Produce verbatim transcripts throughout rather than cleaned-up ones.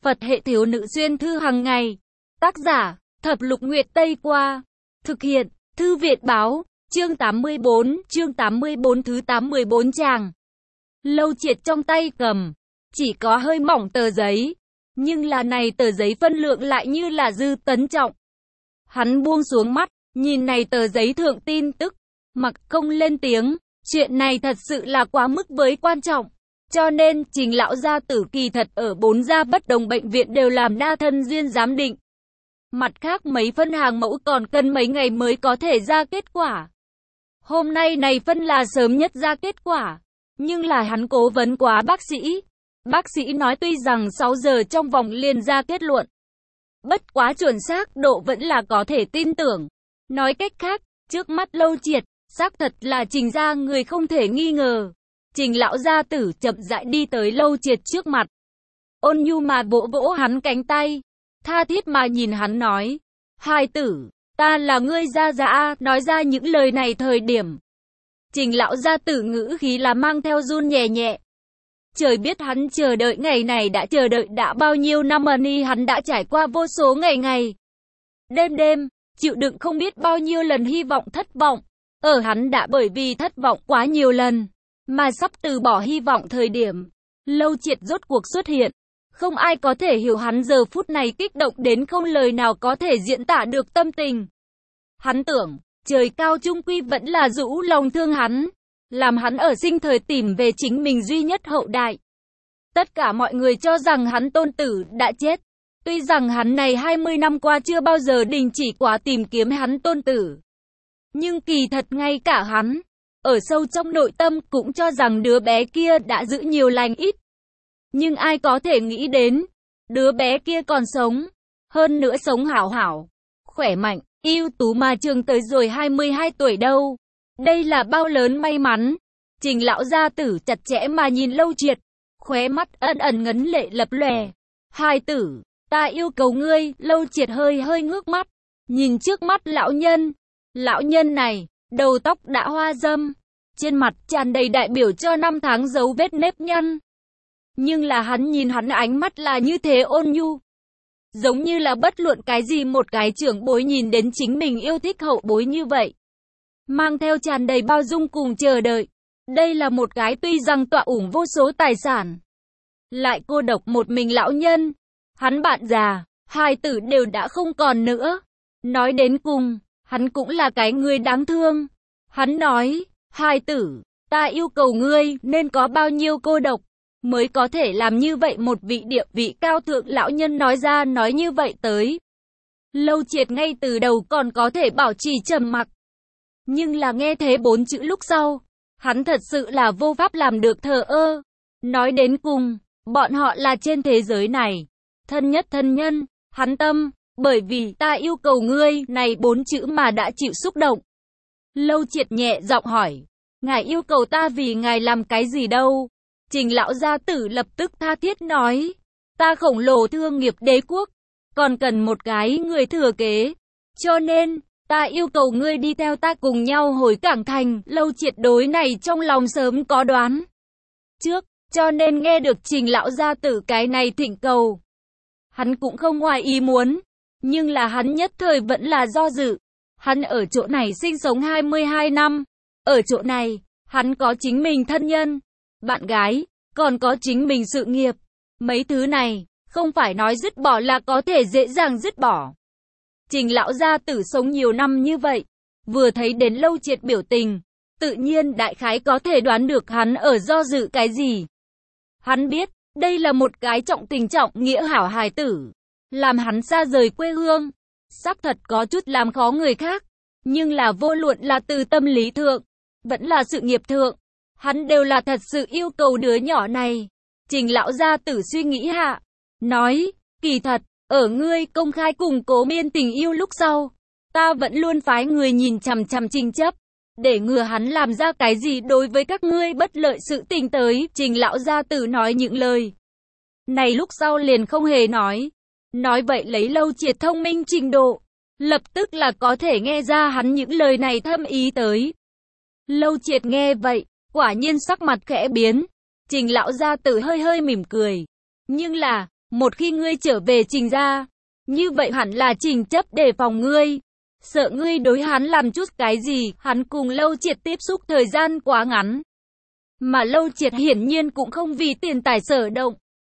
Phật hệ thiếu nữ xuyên thư hàng ngày. Tác giả, Thập Lục Nguyệt Tây Qua. Thực hiện, Thư Viện Báo, chương tám mươi bốn, chương tám mươi bốn thứ tám mươi bốn tràng. Lâu Triệt trong tay cầm, chỉ có hơi mỏng tờ giấy, nhưng là này tờ giấy phân lượng lại như là dư tấn trọng. Hắn buông xuống mắt, nhìn này tờ giấy thượng tin tức, mặc không lên tiếng, chuyện này thật sự là quá mức với quan trọng. Cho nên, Trình lão gia tử kỳ thật ở bốn gia bất đồng bệnh viện đều làm đa thân duyên giám định. Mặt khác mấy phân hàng mẫu còn cần mấy ngày mới có thể ra kết quả. Hôm nay này phân là sớm nhất ra kết quả, nhưng là hắn cố vấn quá bác sĩ. Bác sĩ nói tuy rằng sáu giờ trong vòng liền ra kết luận. Bất quá chuẩn xác độ vẫn là có thể tin tưởng. Nói cách khác, trước mắt Lâu Triệt, xác thật là Trình gia người không thể nghi ngờ. Trình lão gia tử chậm rãi đi tới Lâu Triệt trước mặt. Ôn nhu mà vỗ vỗ hắn cánh tay, tha thiết mà nhìn hắn nói, hai tử, ta là ngươi gia gia. Nói ra những lời này thời điểm, Trình lão gia tử ngữ khí là mang theo run nhẹ nhẹ. Trời biết hắn chờ đợi ngày này đã chờ đợi đã bao nhiêu năm mà ni hắn đã trải qua vô số ngày ngày. Đêm đêm, chịu đựng không biết bao nhiêu lần hy vọng thất vọng. Ở hắn đã bởi vì thất vọng quá nhiều lần, mà sắp từ bỏ hy vọng thời điểm, Lâu Triệt rốt cuộc xuất hiện. Không ai có thể hiểu hắn giờ phút này kích động đến không lời nào có thể diễn tả được tâm tình. Hắn tưởng, trời cao chung quy vẫn là rũ lòng thương hắn, làm hắn ở sinh thời tìm về chính mình duy nhất hậu đại. Tất cả mọi người cho rằng hắn tôn tử đã chết. Tuy rằng hắn này hai mươi năm qua chưa bao giờ đình chỉ quá tìm kiếm hắn tôn tử. Nhưng kỳ thật ngay cả hắn, ở sâu trong nội tâm cũng cho rằng đứa bé kia đã giữ nhiều lành ít. Nhưng ai có thể nghĩ đến, đứa bé kia còn sống, hơn nữa sống hảo hảo, khỏe mạnh, ưu tú mà trường tới rồi hai mươi hai tuổi đâu. Đây là bao lớn may mắn. Trình lão gia tử chặt chẽ mà nhìn Lâu Triệt, khóe mắt ẩn ẩn ngấn lệ lập lòe. Hai tử, ta yêu cầu ngươi. Lâu Triệt hơi hơi ngước mắt, nhìn trước mắt lão nhân. Lão nhân này, đầu tóc đã hoa râm, trên mặt tràn đầy đại biểu cho năm tháng dấu vết nếp nhăn. Nhưng là hắn nhìn hắn ánh mắt là như thế ôn nhu. Giống như là bất luận cái gì một cái trưởng bối nhìn đến chính mình yêu thích hậu bối như vậy. Mang theo tràn đầy bao dung cùng chờ đợi. Đây là một cái tuy rằng tọa ủng vô số tài sản, lại cô độc một mình lão nhân. Hắn bạn già, hai tử đều đã không còn nữa. Nói đến cùng, hắn cũng là cái người đáng thương. Hắn nói, hai tử, ta yêu cầu ngươi nên có bao nhiêu cô độc mới có thể làm như vậy một vị địa vị cao thượng. Lão nhân nói ra nói như vậy tới. Lâu Triệt ngay từ đầu còn có thể bảo trì trầm mặc. Nhưng là nghe thế bốn chữ lúc sau, hắn thật sự là vô pháp làm được thờ ơ. Nói đến cùng, bọn họ là trên thế giới này thân nhất thân nhân, hắn tâm, bởi vì ta yêu cầu ngươi này bốn chữ mà đã chịu xúc động. Lâu Triệt nhẹ giọng hỏi, ngài yêu cầu ta vì ngài làm cái gì đâu? Trình lão gia tử lập tức tha thiết nói, ta khổng lồ thương nghiệp đế quốc, còn cần một cái người thừa kế. Cho nên, ta yêu cầu ngươi đi theo ta cùng nhau hồi Cảng Thành. Lâu Triệt đối này trong lòng sớm có đoán trước, cho nên nghe được Trình lão gia tử cái này thỉnh cầu, hắn cũng không ngoài ý muốn, nhưng là hắn nhất thời vẫn là do dự. Hắn ở chỗ này sinh sống hai mươi hai năm, ở chỗ này, hắn có chính mình thân nhân, bạn gái, còn có chính mình sự nghiệp. Mấy thứ này, không phải nói dứt bỏ là có thể dễ dàng dứt bỏ. Trình lão gia tử sống nhiều năm như vậy, vừa thấy đến Lâu Triệt biểu tình, tự nhiên đại khái có thể đoán được hắn ở do dự cái gì. Hắn biết, đây là một cái trọng tình trọng nghĩa hảo hài tử, làm hắn xa rời quê hương, xác thật có chút làm khó người khác, nhưng là vô luận là từ tâm lý thượng, vẫn là sự nghiệp thượng, hắn đều là thật sự yêu cầu đứa nhỏ này. Trình lão gia tử suy nghĩ hạ, nói, kỳ thật, ở ngươi công khai cùng Cố Miên tình yêu lúc sau, ta vẫn luôn phái người nhìn chằm chằm Trình Chấp, để ngừa hắn làm ra cái gì đối với các ngươi bất lợi sự tình tới. Trình lão gia tử nói những lời này lúc sau liền không hề nói. Nói vậy lấy Lâu Triệt thông minh trình độ, lập tức là có thể nghe ra hắn những lời này thâm ý tới. Lâu Triệt nghe vậy, quả nhiên sắc mặt khẽ biến. Trình lão gia tử hơi hơi mỉm cười. Nhưng là, Một khi ngươi trở về Trình gia, như vậy hẳn là Trình chấp đề phòng ngươi. Sợ ngươi đối hắn làm chút cái gì, hắn cùng Lâu Triệt tiếp xúc thời gian quá ngắn. Mà Lâu Triệt hiển nhiên cũng không vì tiền tài sở động.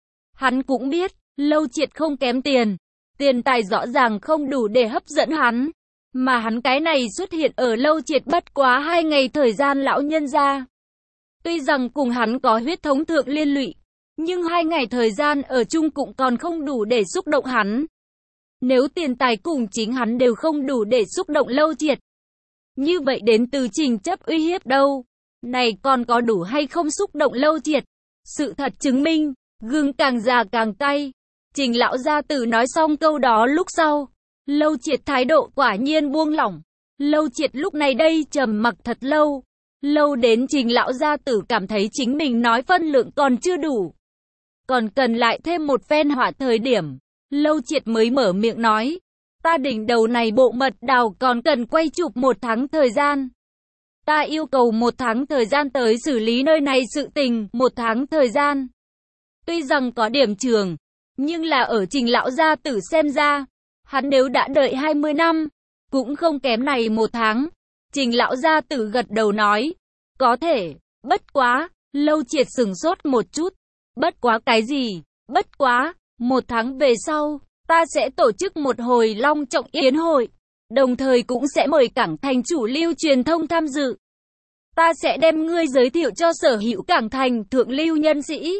Hắn cũng biết, Lâu Triệt không kém tiền. Tiền tài rõ ràng không đủ để hấp dẫn hắn. Mà hắn cái này xuất hiện ở Lâu Triệt bất quá hai ngày thời gian lão nhân gia. Tuy rằng cùng hắn có huyết thống thượng liên lụy, nhưng hai ngày thời gian ở chung cũng còn không đủ để xúc động hắn. Nếu tiền tài cùng chính hắn đều không đủ để xúc động Lâu Triệt, như vậy đến từ Trình chấp uy hiếp đâu? Này còn có đủ hay không xúc động Lâu Triệt? Sự thật chứng minh, gừng càng già càng cay. Trình lão gia tử nói xong câu đó lúc sau, Lâu Triệt thái độ quả nhiên buông lỏng. Lâu Triệt lúc này đây trầm mặc thật lâu. Lâu đến Trình lão gia tử cảm thấy chính mình nói phân lượng còn chưa đủ, còn cần lại thêm một phen họa thời điểm. Lâu Triệt mới mở miệng nói, ta đỉnh đầu này bộ mật đào còn cần quay chụp một tháng thời gian. Ta yêu cầu một tháng thời gian tới xử lý nơi này sự tình, một tháng thời gian. Tuy rằng có điểm trường, nhưng là ở Trình lão gia tử xem ra, hắn nếu đã đợi hai mươi năm, cũng không kém này một tháng. Trình lão gia tử gật đầu nói, có thể, bất quá. Lâu Triệt sừng sốt một chút, bất quá cái gì? Bất quá, một tháng về sau, ta sẽ tổ chức một hồi long trọng yến hội, đồng thời cũng sẽ mời Cảng Thành chủ lưu truyền thông tham dự. Ta sẽ đem ngươi giới thiệu cho sở hữu Cảng Thành thượng lưu nhân sĩ,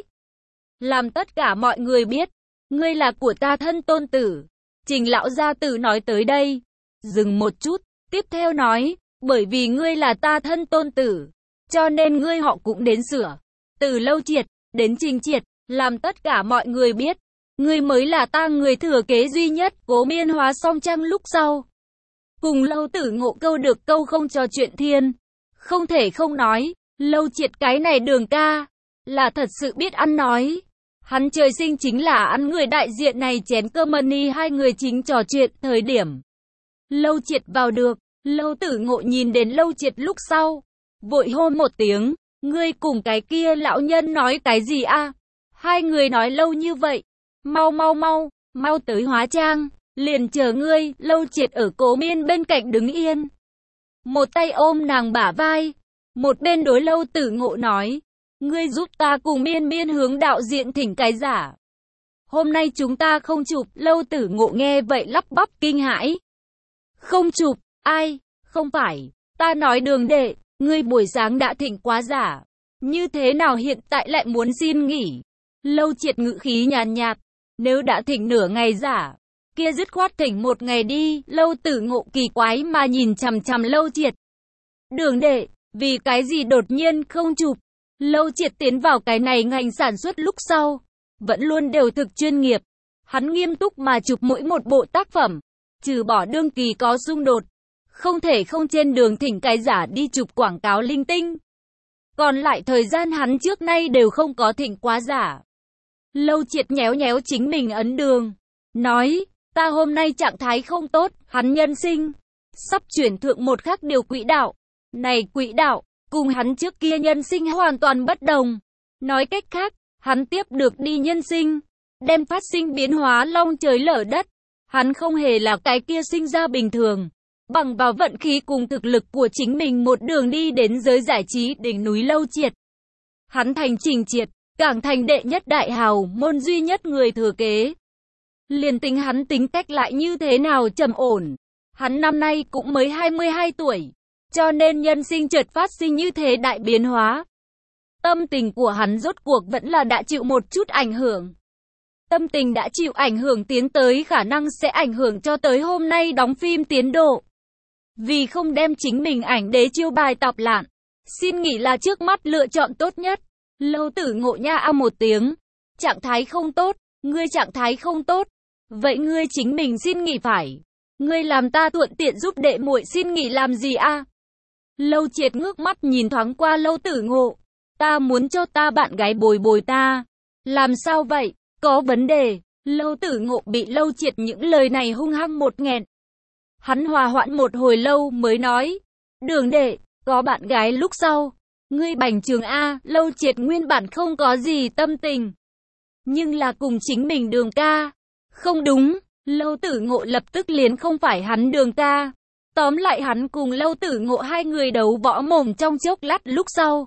làm tất cả mọi người biết, ngươi là của ta thân tôn tử. Trình lão gia tử nói tới đây, dừng một chút, tiếp theo nói, bởi vì ngươi là ta thân tôn tử, cho nên ngươi họ cũng đến sửa. Từ Lâu Triệt đến Trình Triệt, làm tất cả mọi người biết, ngươi mới là ta người thừa kế duy nhất. Cố Miên hóa song trang lúc sau, cùng Lâu Tử Ngộ câu được câu không trò chuyện thiên. Không thể không nói, Lâu Triệt cái này đường ca, là thật sự biết ăn nói. Hắn trời sinh chính là ăn người đại diện này chén cơm money. Hai người chính trò chuyện thời điểm Lâu Triệt vào được, Lâu Tử Ngộ nhìn đến Lâu Triệt lúc sau, vội hô một tiếng, ngươi cùng cái kia lão nhân nói cái gì a? Hai người nói lâu như vậy, mau mau mau, mau tới hóa trang, liền chờ ngươi. Lâu Triệt ở Cố Miên bên cạnh đứng yên, một tay ôm nàng bả vai, một bên đối Lâu Tử Ngộ nói, ngươi giúp ta cùng Miên Miên hướng đạo diễn thỉnh cái giả. Hôm nay chúng ta không chụp. Lâu Tử Ngộ nghe vậy lắp bắp kinh hãi. Không chụp? Ai? Không phải, ta nói Đường đệ, ngươi buổi sáng đã thỉnh quá giả, như thế nào hiện tại lại muốn xin nghỉ? Lâu Triệt ngữ khí nhàn nhạt, nếu đã thỉnh nửa ngày giả, kia dứt khoát thỉnh một ngày đi. Lâu Tử Ngộ kỳ quái mà nhìn chằm chằm Lâu Triệt. Đường đệ, vì cái gì đột nhiên không chụp? Lâu Triệt tiến vào cái này ngành sản xuất lúc sau, vẫn luôn đều thực chuyên nghiệp. Hắn nghiêm túc mà chụp mỗi một bộ tác phẩm, trừ bỏ đương kỳ có xung đột, không thể không trên đường thỉnh cái giả đi chụp quảng cáo linh tinh. Còn lại thời gian hắn trước nay đều không có thỉnh quá giả. Lâu Triệt nhéo nhéo chính mình ấn đường, nói, ta hôm nay trạng thái không tốt. Hắn nhân sinh sắp chuyển thượng một khác điều quỹ đạo. Này quỹ đạo, cùng hắn trước kia nhân sinh hoàn toàn bất đồng. Nói cách khác, hắn tiếp được đi nhân sinh, đem phát sinh biến hóa long trời lở đất. Hắn không hề là cái kia sinh ra bình thường, bằng vào vận khí cùng thực lực của chính mình một đường đi đến giới giải trí đỉnh núi Lâu Triệt. Hắn thành Trình Triệt, Cảng Thành đệ nhất đại hào môn duy nhất người thừa kế. Liền tính hắn tính cách lại như thế nào trầm ổn, hắn năm nay cũng mới hai mươi hai tuổi, cho nên nhân sinh chợt phát sinh như thế đại biến hóa. Tâm tình của hắn rốt cuộc vẫn là đã chịu một chút ảnh hưởng. Tâm tình đã chịu ảnh hưởng tiến tới khả năng sẽ ảnh hưởng cho tới hôm nay đóng phim tiến độ. Vì không đem chính mình ảnh đế chiêu bài tọc lạn, xin nghỉ là trước mắt lựa chọn tốt nhất. Lâu Tử Ngộ nha a một tiếng, trạng thái không tốt, ngươi trạng thái không tốt, vậy ngươi chính mình xin nghỉ phải. Ngươi làm ta thuận tiện giúp đệ muội xin nghỉ làm gì a? Lâu Triệt ngước mắt nhìn thoáng qua Lâu Tử Ngộ, ta muốn cho ta bạn gái bồi bồi ta. Làm sao vậy? Có vấn đề. Lâu Tử Ngộ bị Lâu Triệt những lời này hung hăng một nghẹn. Hắn hòa hoãn một hồi lâu mới nói, Đường đệ, có bạn gái lúc sau, ngươi bành trường a. Lâu Triệt nguyên bản không có gì tâm tình, nhưng là cùng chính mình Đường ca. Không đúng, Lâu Tử Ngộ lập tức liền không phải hắn Đường ca. Tóm lại hắn cùng Lâu Tử Ngộ hai người đấu võ mồm trong chốc lát lúc sau.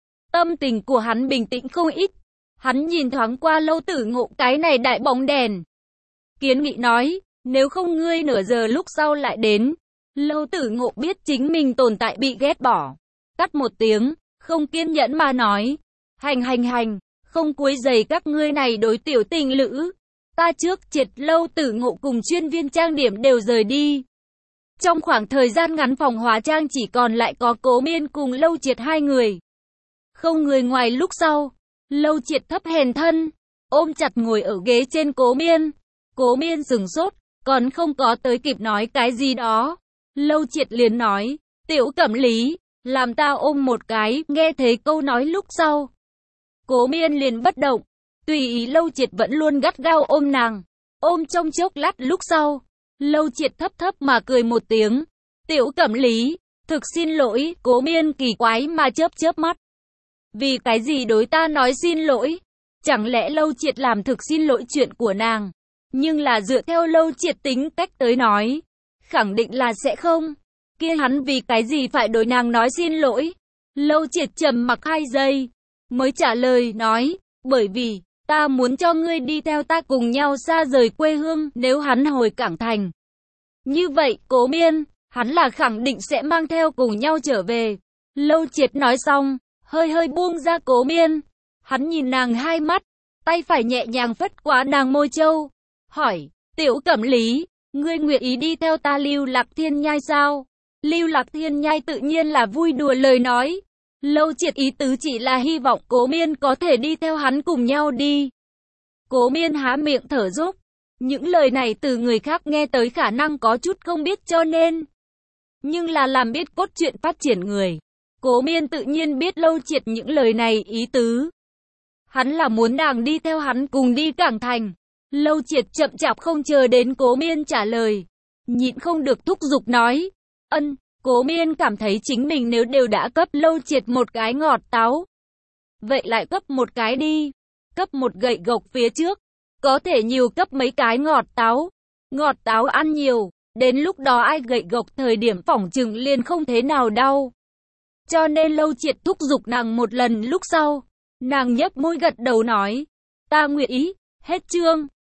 Tâm tình của hắn bình tĩnh không ít. Hắn nhìn thoáng qua Lâu Tử Ngộ cái này đại bóng đèn. Kiến nghị nói, nếu không ngươi nửa giờ lúc sau lại đến. Lâu Tử Ngộ biết chính mình tồn tại bị ghét bỏ. Cắt một tiếng, không kiên nhẫn mà nói. Hành hành hành, không quấy rầy các ngươi này đối tiểu tình lữ. Ta trước triệt. Lâu Tử Ngộ cùng chuyên viên trang điểm đều rời đi. Trong khoảng thời gian ngắn phòng hóa trang chỉ còn lại có Cố Miên cùng Lâu Triệt hai người. Không người ngoài lúc sau, Lâu Triệt thấp hèn thân, ôm chặt ngồi ở ghế trên Cố Miên. Cố Miên sửng sốt, còn không có tới kịp nói cái gì đó. Lâu Triệt liền nói, Tiểu Cẩm Lý, làm ta ôm một cái. Nghe thấy câu nói lúc sau, Cố Miên liền bất động, tùy ý Lâu Triệt vẫn luôn gắt gao ôm nàng. Ôm trong chốc lát lúc sau, Lâu Triệt thấp thấp mà cười một tiếng. Tiểu Cẩm Lý, thực xin lỗi. Cố Miên kỳ quái mà chớp chớp mắt. Vì cái gì đối ta nói xin lỗi? Chẳng lẽ Lâu Triệt làm thực xin lỗi chuyện của nàng? Nhưng là dựa theo Lâu Triệt tính cách tới nói, khẳng định là sẽ không. Kia hắn vì cái gì phải đối nàng nói xin lỗi? Lâu Triệt trầm mặc hai giây, mới trả lời nói, bởi vì ta muốn cho ngươi đi theo ta cùng nhau xa rời quê hương. Nếu hắn hồi Cảng Thành, như vậy Cố Miên, hắn là khẳng định sẽ mang theo cùng nhau trở về. Lâu Triệt nói xong, hơi hơi buông ra Cố Miên. Hắn nhìn nàng hai mắt, tay phải nhẹ nhàng phất qua nàng môi châu, hỏi, Tiểu Cẩm Lý, ngươi nguyện ý đi theo ta Lưu Lạc Thiên Nhai sao? Lưu Lạc Thiên Nhai tự nhiên là vui đùa lời nói. Lâu Triệt ý tứ chỉ là hy vọng Cố Miên có thể đi theo hắn cùng nhau đi. Cố Miên há miệng thở dốc. Những lời này từ người khác nghe tới khả năng có chút không biết cho nên. Nhưng là làm biết cốt truyện phát triển người. Cố Miên tự nhiên biết Lâu Triệt những lời này ý tứ. Hắn là muốn nàng đi theo hắn cùng đi Cảng Thành. Lâu Triệt chậm chạp không chờ đến Cố Miên trả lời. Nhịn không được thúc giục nói. Ân, Cố Miên cảm thấy chính mình nếu đều đã cấp Lâu Triệt một cái ngọt táo, vậy lại cấp một cái đi. Cấp một gậy gộc phía trước, có thể nhiều cấp mấy cái ngọt táo. Ngọt táo ăn nhiều, đến lúc đó ai gậy gộc thời điểm phỏng chừng liền không thế nào đau. Cho nên Lâu Triệt thúc giục nàng một lần lúc sau, nàng nhấp môi gật đầu nói, ta nguyện ý. Hết chương.